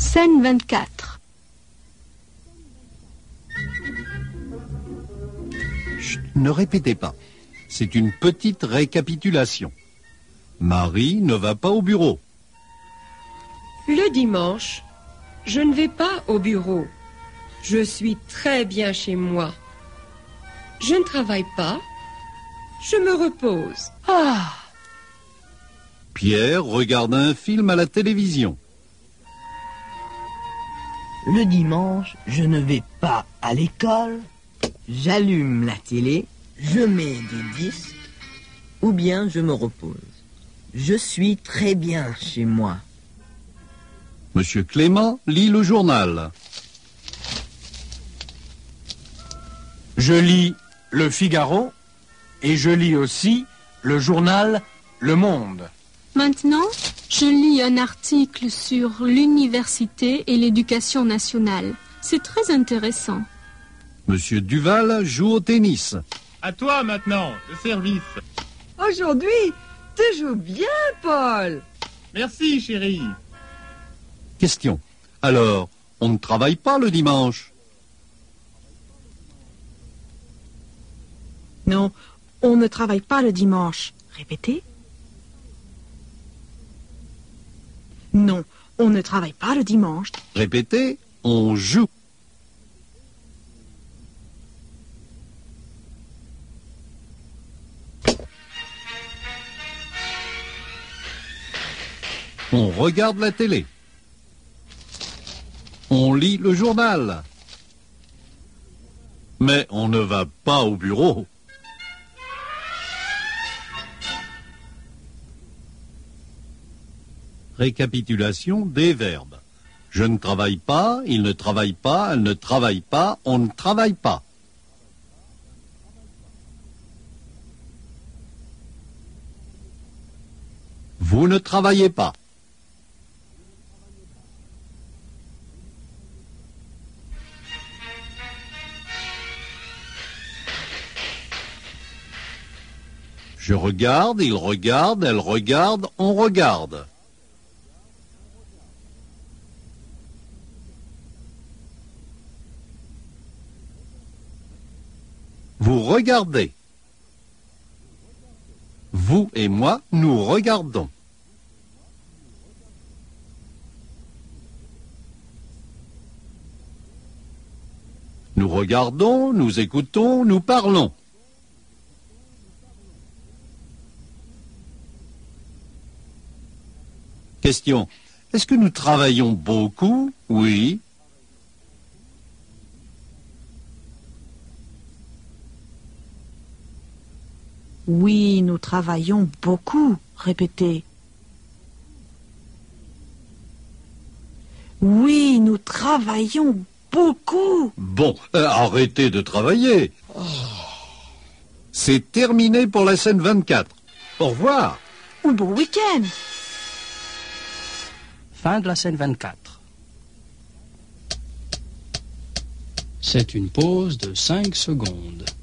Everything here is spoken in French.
Scène 24. Chut, ne répétez pas. C'est une petite récapitulation. Marie ne va pas au bureau. Le dimanche, je ne vais pas au bureau. Je suis très bien chez moi. Je ne travaille pas. Je me repose. Ah! Pierre regarde un film à la télévision. Le dimanche, je ne vais pas à l'école. J'allume la télé, je mets des disques, ou bien je me repose. Je suis très bien chez moi. Monsieur Clément lit le journal. Je lis Le Figaro et je lis aussi le journal Le Monde. Maintenant, je lis un article sur l'université et l'éducation nationale. C'est très intéressant. Monsieur Duval joue au tennis. À toi maintenant, le service. Aujourd'hui, tu joues bien, Paul. Merci, chérie. Question. Alors, on ne travaille pas le dimanche? Non, on ne travaille pas le dimanche. Répétez. Non, on ne travaille pas le dimanche. Répétez, on joue. On regarde la télé. On lit le journal. Mais on ne va pas au bureau. Récapitulation des verbes. Je ne travaille pas, il ne travaille pas, elle ne travaille pas, on ne travaille pas. Vous ne travaillez pas. Je regarde, il regarde, elle regarde, on regarde. Vous regardez. Vous et moi, nous regardons. Nous regardons, nous écoutons, nous parlons. Question. Est-ce que nous travaillons beaucoup? Oui. Oui, nous travaillons beaucoup. Répétez. Oui, nous travaillons beaucoup. Bon, arrêtez de travailler. C'est terminé pour la scène 24. Au revoir. Ou bon week-end. Fin de la scène 24. C'est une pause de 5 secondes.